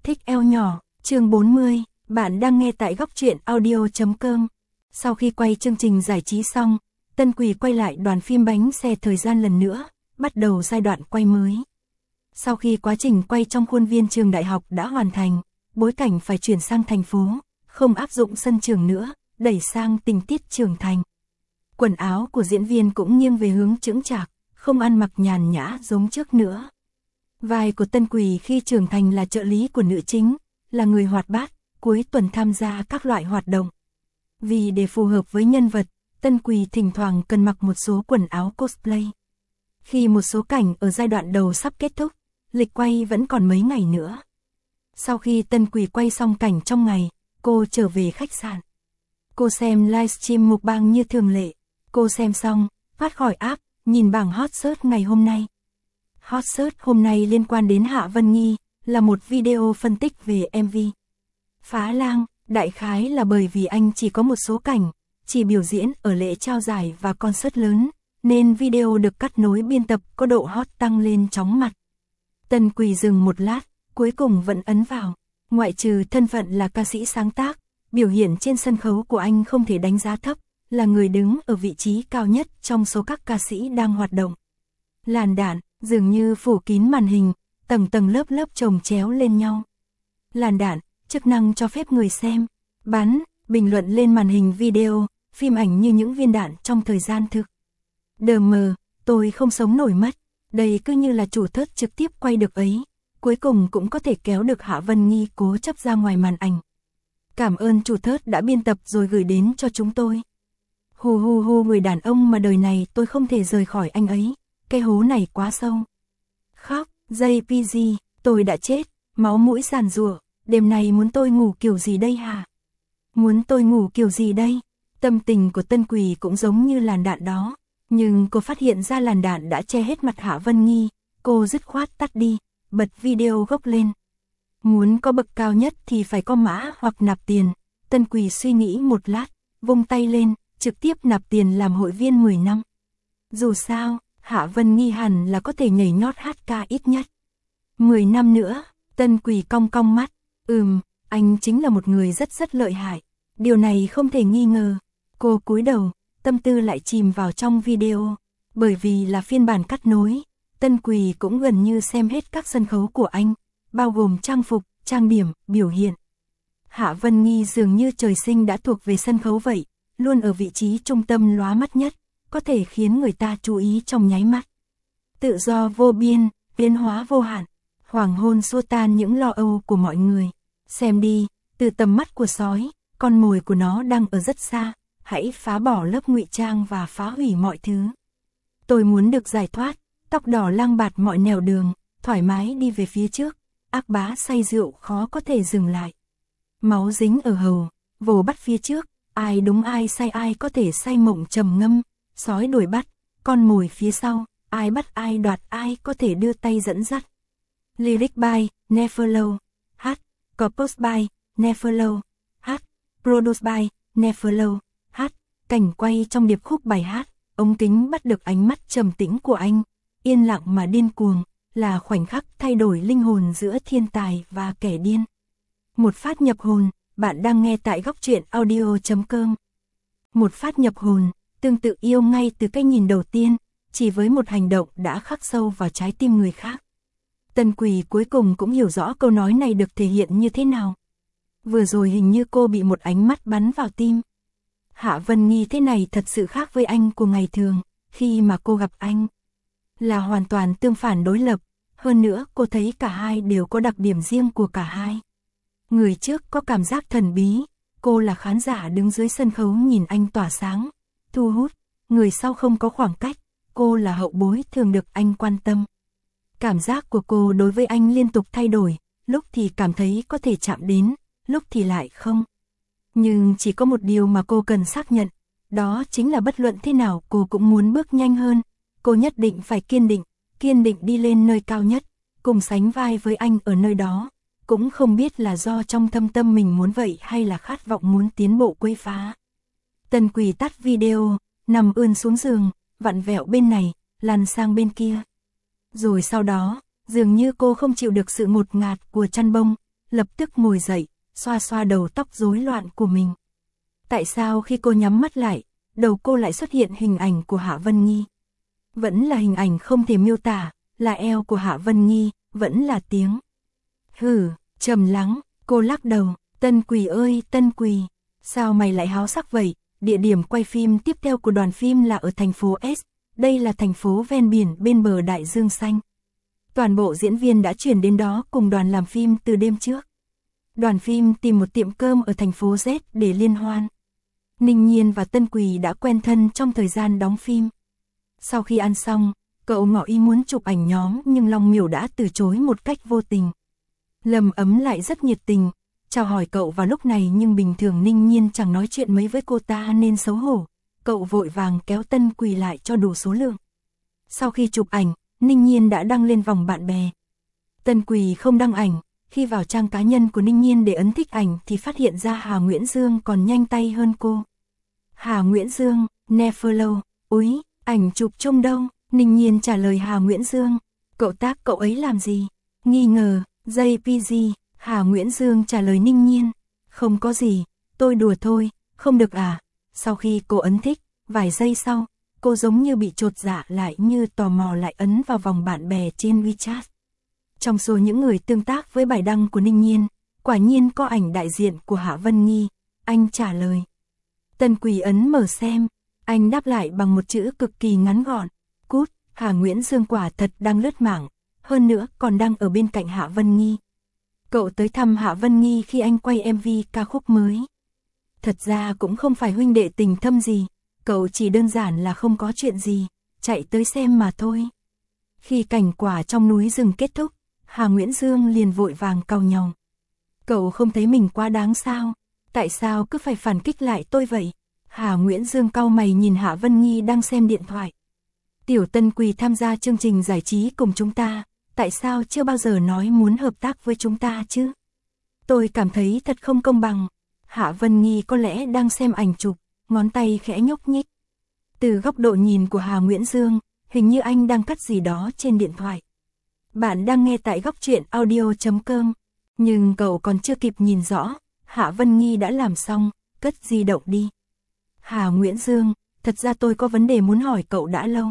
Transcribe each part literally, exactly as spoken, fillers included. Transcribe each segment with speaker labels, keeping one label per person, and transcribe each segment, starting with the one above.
Speaker 1: Thích eo nhỏ, chương bốn mươi, bạn đang nghe tại góc truyện audio chấm com. Sau khi quay chương trình giải trí xong, Tân Quỳ quay lại đoàn phim Bánh Xe Thời Gian lần nữa, bắt đầu giai đoạn quay mới. Sau khi quá trình quay trong khuôn viên trường đại học đã hoàn thành, bối cảnh phải chuyển sang thành phố, không áp dụng sân trường nữa, đẩy sang tình tiết trưởng thành. Quần áo của diễn viên cũng nghiêng về hướng chững chạc, không ăn mặc nhàn nhã giống trước nữa. Vai của Tân Quỳ khi trưởng thành là trợ lý của nữ chính, là người hoạt bát, cuối tuần tham gia các loại hoạt động. Vì để phù hợp với nhân vật, Tân Quỳ thỉnh thoảng cần mặc một số quần áo cosplay. Khi một số cảnh ở giai đoạn đầu sắp kết thúc, lịch quay vẫn còn mấy ngày nữa. Sau khi Tân Quỳ quay xong cảnh trong ngày, cô trở về khách sạn. Cô xem livestream mukbang như thường lệ. Cô xem xong, thoát khỏi app, nhìn bảng hot search ngày hôm nay. Hot search hôm nay liên quan đến Hạ Vân Nghi, là một video phân tích về em vê. Phá Lang, đại khái là bởi vì anh chỉ có một số cảnh, chỉ biểu diễn ở lễ trao giải và concert lớn, nên video được cắt nối biên tập có độ hot tăng lên chóng mặt. Tân Quỳ dừng một lát, cuối cùng vẫn ấn vào. Ngoại trừ thân phận là ca sĩ sáng tác, biểu hiện trên sân khấu của anh không thể đánh giá thấp, là người đứng ở vị trí cao nhất trong số các ca sĩ đang hoạt động. Làn đạn, dường như phủ kín màn hình, tầng tầng lớp lớp chồng chéo lên nhau. Làn đạn, chức năng cho phép người xem, bắn, bình luận lên màn hình video, phim ảnh như những viên đạn trong thời gian thực. Đờ mờ, tôi không sống nổi mất, đây cứ như là chủ thớt trực tiếp quay được ấy, cuối cùng cũng có thể kéo được Hạ Vân Nghi cố chấp ra ngoài màn ảnh. Cảm ơn chủ thớt đã biên tập rồi gửi đến cho chúng tôi. Hù hù hù, người đàn ông mà đời này tôi không thể rời khỏi anh ấy, cái hố này quá sâu. Khóc, jay pê giê, tôi đã chết, máu mũi giàn giụa, đêm nay muốn tôi ngủ kiểu gì đây hả? Muốn tôi ngủ kiểu gì đây? Tâm tình của Tân Quỳ cũng giống như làn đạn đó, nhưng cô phát hiện ra làn đạn đã che hết mặt Hạ Vân Nghi, cô dứt khoát tắt đi, bật video gốc lên. Muốn có bậc cao nhất thì phải có mã hoặc nạp tiền. Tân Quỳ suy nghĩ một lát, vung tay lên, trực tiếp nạp tiền làm hội viên mười năm. Dù sao, Hạ Vân Nghi hẳn là có thể nhảy nhót hát ca ít nhất mười năm nữa. Tân Quỳ cong cong mắt, ừm, anh chính là một người rất rất lợi hại. Điều này không thể nghi ngờ. Cô cúi đầu, tâm tư lại chìm vào trong video. Bởi vì là phiên bản cắt nối, Tân Quỳ cũng gần như xem hết các sân khấu của anh, bao gồm trang phục, trang điểm, biểu hiện. Hạ Vân Nghi dường như trời sinh đã thuộc về sân khấu vậy, luôn ở vị trí trung tâm lóa mắt nhất, có thể khiến người ta chú ý trong nháy mắt. Tự do vô biên, biến hóa vô hạn, hoàng hôn xua tan những lo âu của mọi người. Xem đi, từ tầm mắt của sói, con mồi của nó đang ở rất xa, hãy phá bỏ lớp ngụy trang và phá hủy mọi thứ. Tôi muốn được giải thoát, tóc đỏ lang bạt mọi nẻo đường, thoải mái đi về phía trước, ác bá say rượu khó có thể dừng lại. Máu dính ở hầu, vồ bắt phía trước, ai đúng ai say ai có thể say mộng trầm ngâm, sói đuổi bắt, con mồi phía sau, ai bắt ai đoạt ai có thể đưa tay dẫn dắt. Lyric by Neverlow, hát, Compose by Neverlow, hát, Produce by Neverlow, hát. Cảnh quay trong điệp khúc bài hát, ống kính bắt được ánh mắt trầm tĩnh của anh, yên lặng mà điên cuồng, là khoảnh khắc thay đổi linh hồn giữa thiên tài và kẻ điên. Một phát nhập hồn, bạn đang nghe tại góc truyện audio chấm com. Một phát nhập hồn, tương tự yêu ngay từ cái nhìn đầu tiên, chỉ với một hành động đã khắc sâu vào trái tim người khác. Tân Quỳ cuối cùng cũng hiểu rõ câu nói này được thể hiện như thế nào. Vừa rồi hình như cô bị một ánh mắt bắn vào tim. Hạ Vân Nghi thế này thật sự khác với anh của ngày thường, khi mà cô gặp anh là hoàn toàn tương phản đối lập, hơn nữa cô thấy cả hai đều có đặc điểm riêng của cả hai. Người trước có cảm giác thần bí, cô là khán giả đứng dưới sân khấu nhìn anh tỏa sáng, thu hút, người sau không có khoảng cách, cô là hậu bối thường được anh quan tâm. Cảm giác của cô đối với anh liên tục thay đổi, lúc thì cảm thấy có thể chạm đến, lúc thì lại không. Nhưng chỉ có một điều mà cô cần xác nhận, đó chính là bất luận thế nào cô cũng muốn bước nhanh hơn, cô nhất định phải kiên định, kiên định đi lên nơi cao nhất, cùng sánh vai với anh ở nơi đó, cũng không biết là do trong thâm tâm mình muốn vậy hay là khát vọng muốn tiến bộ quấy phá. Tân Quỳ tắt video, nằm ươn xuống giường, vặn vẹo bên này, lăn sang bên kia. Rồi sau đó, dường như cô không chịu được sự ngột ngạt của chăn bông, lập tức ngồi dậy, xoa xoa đầu tóc rối loạn của mình. Tại sao khi cô nhắm mắt lại, đầu cô lại xuất hiện hình ảnh của Hạ Vân Nghi? Vẫn là hình ảnh không thể miêu tả, là eo của Hạ Vân Nghi, vẫn là tiếng. Hừ, trầm lắng, cô lắc đầu, Tân Quỳ ơi Tân Quỳ, sao mày lại háo sắc vậy? Địa điểm quay phim tiếp theo của đoàn phim là ở thành phố S, đây là thành phố ven biển bên bờ Đại Dương Xanh. Toàn bộ diễn viên đã chuyển đến đó cùng đoàn làm phim từ đêm trước. Đoàn phim tìm một tiệm cơm ở thành phố Z để liên hoan. Ninh Nhiên và Tân Quỳ đã quen thân trong thời gian đóng phim. Sau khi ăn xong, cậu ngỏ ý muốn chụp ảnh nhóm nhưng Long Miểu đã từ chối một cách vô tình. Lâm Ấm lại rất nhiệt tình, chào hỏi cậu vào lúc này nhưng bình thường Ninh Nhiên chẳng nói chuyện mấy với cô ta nên xấu hổ. Cậu vội vàng kéo Tân Quỳ lại cho đủ số lượng. Sau khi chụp ảnh, Ninh Nhiên đã đăng lên vòng bạn bè. Tân Quỳ không đăng ảnh, khi vào trang cá nhân của Ninh Nhiên để ấn thích ảnh thì phát hiện ra Hà Nguyễn Dương còn nhanh tay hơn cô. Hà Nguyễn Dương, Neverlow, úi, ảnh chụp chung đâu? Ninh Nhiên trả lời Hà Nguyễn Dương, cậu tác cậu ấy làm gì? Nghi ngờ, gi pê giê, Hà Nguyễn Dương trả lời Ninh Nhiên, không có gì, tôi đùa thôi, không được à? Sau khi cô ấn thích, vài giây sau, cô giống như bị chột dạ lại như tò mò lại ấn vào vòng bạn bè trên WeChat. Trong số những người tương tác với bài đăng của Ninh Nhiên, quả nhiên có ảnh đại diện của Hạ Vân Nghi, anh trả lời. Tân Quỳ ấn mở xem, anh đáp lại bằng một chữ cực kỳ ngắn gọn, cút, Hà Nguyễn Dương quả thật đang lướt mạng, hơn nữa còn đang ở bên cạnh Hạ Vân Nghi. Cậu tới thăm Hạ Vân Nghi khi anh quay em vê ca khúc mới. Thật ra cũng không phải huynh đệ tình thâm gì, cậu chỉ đơn giản là không có chuyện gì, chạy tới xem mà thôi. Khi cảnh quả trong núi rừng kết thúc, Hà Nguyễn Dương liền vội vàng cau nhàu. Cậu không thấy mình quá đáng sao? Tại sao cứ phải phản kích lại tôi vậy? Hà Nguyễn Dương cau mày nhìn Hạ Vân Nghi đang xem điện thoại. Tiểu Tân Quỳ tham gia chương trình giải trí cùng chúng ta, tại sao chưa bao giờ nói muốn hợp tác với chúng ta chứ? Tôi cảm thấy thật không công bằng. Hạ Vân Nghi có lẽ đang xem ảnh chụp, ngón tay khẽ nhúc nhích. Từ góc độ nhìn của Hà Nguyễn Dương, hình như anh đang cắt gì đó trên điện thoại. Bạn đang nghe tại góc truyện audio chấm com, nhưng cậu còn chưa kịp nhìn rõ, Hạ Vân Nghi đã làm xong, cất di động đi. Hà Nguyễn Dương, thật ra tôi có vấn đề muốn hỏi cậu đã lâu.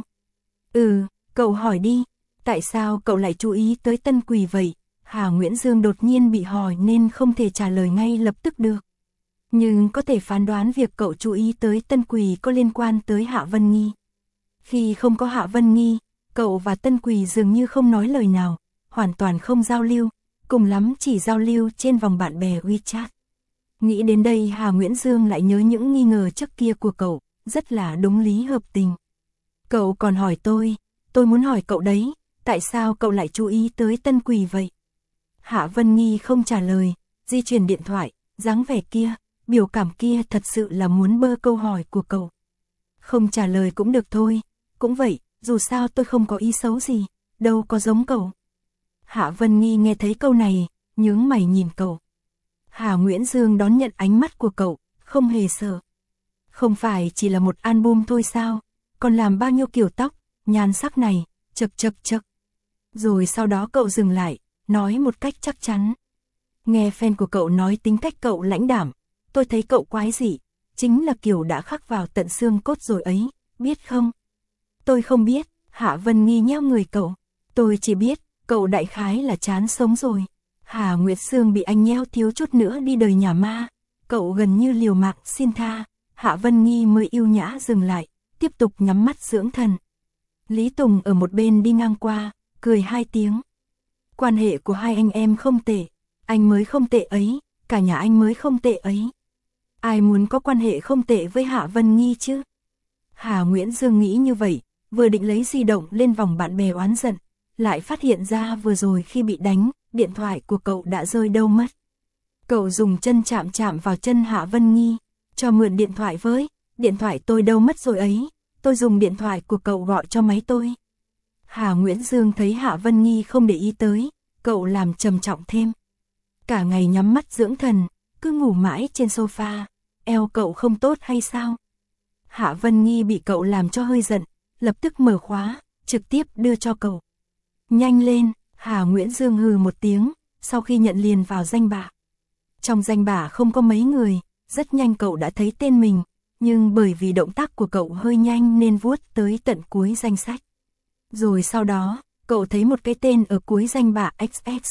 Speaker 1: Ừ, cậu hỏi đi, tại sao cậu lại chú ý tới Tân Quỳ vậy? Hà Nguyễn Dương đột nhiên bị hỏi nên không thể trả lời ngay lập tức được. Nhưng có thể phán đoán việc cậu chú ý tới Tân Quỳ có liên quan tới Hạ Vân Nghi. Khi không có Hạ Vân Nghi, cậu và Tân Quỳ dường như không nói lời nào, hoàn toàn không giao lưu, cùng lắm chỉ giao lưu trên vòng bạn bè WeChat. Nghĩ đến đây Hà Nguyễn Dương lại nhớ những nghi ngờ trước kia của cậu, rất là đúng lý hợp tình. Cậu còn hỏi tôi, tôi muốn hỏi cậu đấy, tại sao cậu lại chú ý tới Tân Quỳ vậy? Hạ Vân Nghi không trả lời, di chuyển điện thoại, dáng vẻ kia, biểu cảm kia thật sự là muốn bơ câu hỏi của cậu. Không trả lời cũng được thôi, cũng vậy, dù sao tôi không có ý xấu gì, đâu có giống cậu. Hạ Vân Nghi nghe thấy câu này, nhướng mày nhìn cậu. Hà Nguyễn Dương đón nhận ánh mắt của cậu, không hề sợ. Không phải chỉ là một album thôi sao, còn làm bao nhiêu kiểu tóc, nhan sắc này, chật chật chật. Rồi sau đó cậu dừng lại, nói một cách chắc chắn. Nghe fan của cậu nói tính cách cậu lãnh đạm, tôi thấy cậu quái dị, chính là kiểu đã khắc vào tận xương cốt rồi ấy, biết không? Tôi không biết, Hạ Vân Nghi nheo người cậu, tôi chỉ biết, cậu đại khái là chán sống rồi. Hà Nguyệt Sương bị anh nheo thiếu chút nữa đi đời nhà ma, cậu gần như liều mạng xin tha, Hạ Vân Nghi mới yêu nhã dừng lại, tiếp tục nhắm mắt dưỡng thần. Lý Tùng ở một bên đi ngang qua, cười hai tiếng. Quan hệ của hai anh em không tệ, anh mới không tệ ấy, cả nhà anh mới không tệ ấy. Ai muốn có quan hệ không tệ với Hạ Vân Nghi chứ? Hà Nguyễn Dương nghĩ như vậy, vừa định lấy di động lên vòng bạn bè oán giận, lại phát hiện ra vừa rồi khi bị đánh, điện thoại của cậu đã rơi đâu mất. Cậu dùng chân chạm chạm vào chân Hạ Vân Nghi, cho mượn điện thoại với, điện thoại tôi đâu mất rồi ấy, tôi dùng điện thoại của cậu gọi cho máy tôi. Hà Nguyễn Dương thấy Hạ Vân Nghi không để ý tới, cậu làm trầm trọng thêm. Cả ngày nhắm mắt dưỡng thần, cứ ngủ mãi trên sofa, eo cậu không tốt hay sao? Hạ Vân Nghi bị cậu làm cho hơi giận, lập tức mở khóa, trực tiếp đưa cho cậu. Nhanh lên, Hà Nguyễn Dương hừ một tiếng, sau khi nhận liền vào danh bạ. Trong danh bạ không có mấy người, rất nhanh cậu đã thấy tên mình, nhưng bởi vì động tác của cậu hơi nhanh nên vuốt tới tận cuối danh sách. Rồi sau đó, cậu thấy một cái tên ở cuối danh bạ ích ích.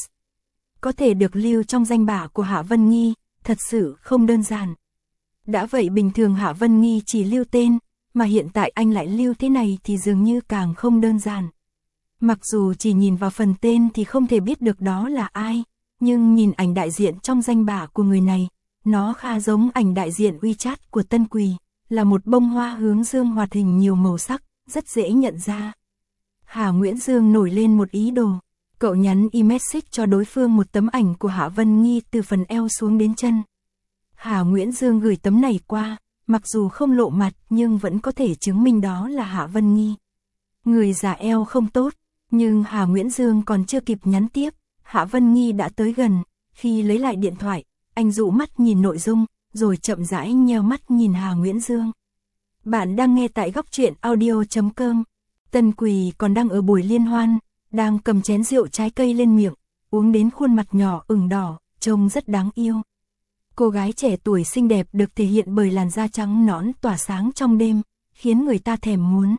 Speaker 1: Có thể được lưu trong danh bạ của Hạ Vân Nghi, thật sự không đơn giản. Đã vậy bình thường Hạ Vân Nghi chỉ lưu tên, mà hiện tại anh lại lưu thế này thì dường như càng không đơn giản. Mặc dù chỉ nhìn vào phần tên thì không thể biết được đó là ai, nhưng nhìn ảnh đại diện trong danh bạ của người này, nó khá giống ảnh đại diện WeChat của Tân Quỳ, là một bông hoa hướng dương hoạt hình nhiều màu sắc, rất dễ nhận ra. Hà Nguyễn Dương nổi lên một ý đồ, cậu nhắn e-message cho đối phương một tấm ảnh của Hạ Vân Nghi từ phần eo xuống đến chân. Hà Nguyễn Dương gửi tấm này qua, mặc dù không lộ mặt nhưng vẫn có thể chứng minh đó là Hạ Vân Nghi. Người giả eo không tốt, nhưng Hà Nguyễn Dương còn chưa kịp nhắn tiếp, Hạ Vân Nghi đã tới gần, khi lấy lại điện thoại, anh dụ mắt nhìn nội dung, rồi chậm rãi nheo mắt nhìn Hà Nguyễn Dương. Bạn đang nghe tại góc truyện audio chấm com. Tân Quỳ còn đang ở buổi liên hoan, đang cầm chén rượu trái cây lên miệng, uống đến khuôn mặt nhỏ ửng đỏ, trông rất đáng yêu. Cô gái trẻ tuổi xinh đẹp được thể hiện bởi làn da trắng nõn tỏa sáng trong đêm, khiến người ta thèm muốn.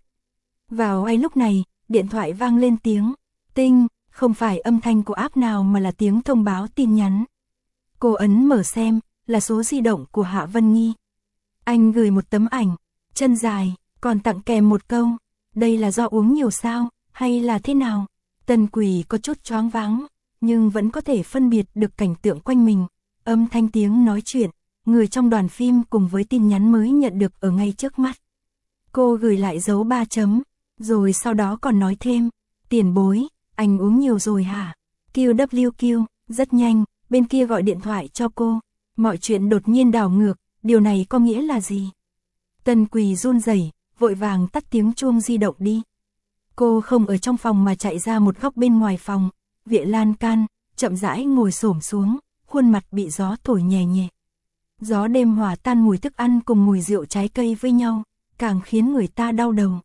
Speaker 1: Vào ngay lúc này, điện thoại vang lên tiếng tinh, không phải âm thanh của app nào mà là tiếng thông báo tin nhắn. Cô ấn mở xem, là số di động của Hạ Vân Nghi. Anh gửi một tấm ảnh, chân dài, còn tặng kèm một câu, đây là do uống nhiều sao, hay là thế nào? Tân Quỳ có chút choáng váng, nhưng vẫn có thể phân biệt được cảnh tượng quanh mình, âm thanh tiếng nói chuyện, người trong đoàn phim cùng với tin nhắn mới nhận được ở ngay trước mắt. Cô gửi lại dấu ba chấm, rồi sau đó còn nói thêm, tiền bối, anh uống nhiều rồi hả? quy vê kép, rất nhanh, bên kia gọi điện thoại cho cô, mọi chuyện đột nhiên đảo ngược, điều này có nghĩa là gì? Tân Quỳ run rẩy, vội vàng tắt tiếng chuông di động đi. Cô không ở trong phòng mà chạy ra một góc bên ngoài phòng, viện lan can, chậm rãi ngồi xổm xuống, khuôn mặt bị gió thổi nhẹ nhẹ. Gió đêm hòa tan mùi thức ăn cùng mùi rượu trái cây với nhau, càng khiến người ta đau đầu.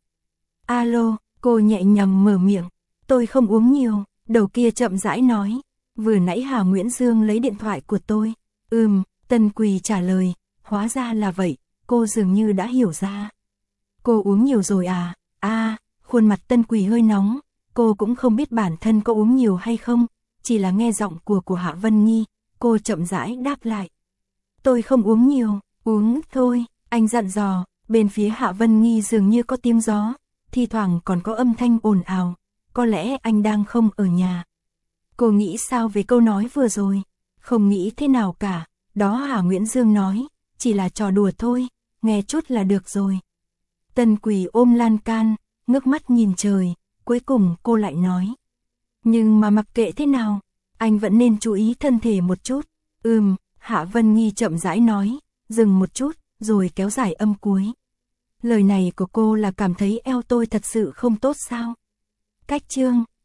Speaker 1: Alo, cô nhẹ nhàng mở miệng, tôi không uống nhiều, đầu kia chậm rãi nói, vừa nãy Hà Nguyễn Dương lấy điện thoại của tôi. Ừm, Tân Quỳ trả lời, hóa ra là vậy, cô dường như đã hiểu ra. Cô uống nhiều rồi à? À, khuôn mặt Tân Quỳ hơi nóng, cô cũng không biết bản thân có uống nhiều hay không, chỉ là nghe giọng của của Hạ Vân Nghi, cô chậm rãi đáp lại. Tôi không uống nhiều, uống thôi, anh dặn dò, bên phía Hạ Vân Nghi dường như có tiếng gió, thi thoảng còn có âm thanh ồn ào, có lẽ anh đang không ở nhà. Cô nghĩ sao về câu nói vừa rồi? Không nghĩ thế nào cả, đó Hà Nguyễn Dương nói, chỉ là trò đùa thôi, nghe chút là được rồi. Tân Quỳ ôm lan can, ngước mắt nhìn trời, cuối cùng cô lại nói. Nhưng mà mặc kệ thế nào, anh vẫn nên chú ý thân thể một chút. Ừm, Hạ Vân Nghi chậm rãi nói, dừng một chút, rồi kéo dài âm cuối. Lời này của cô là cảm thấy eo tôi thật sự không tốt sao? Cách chương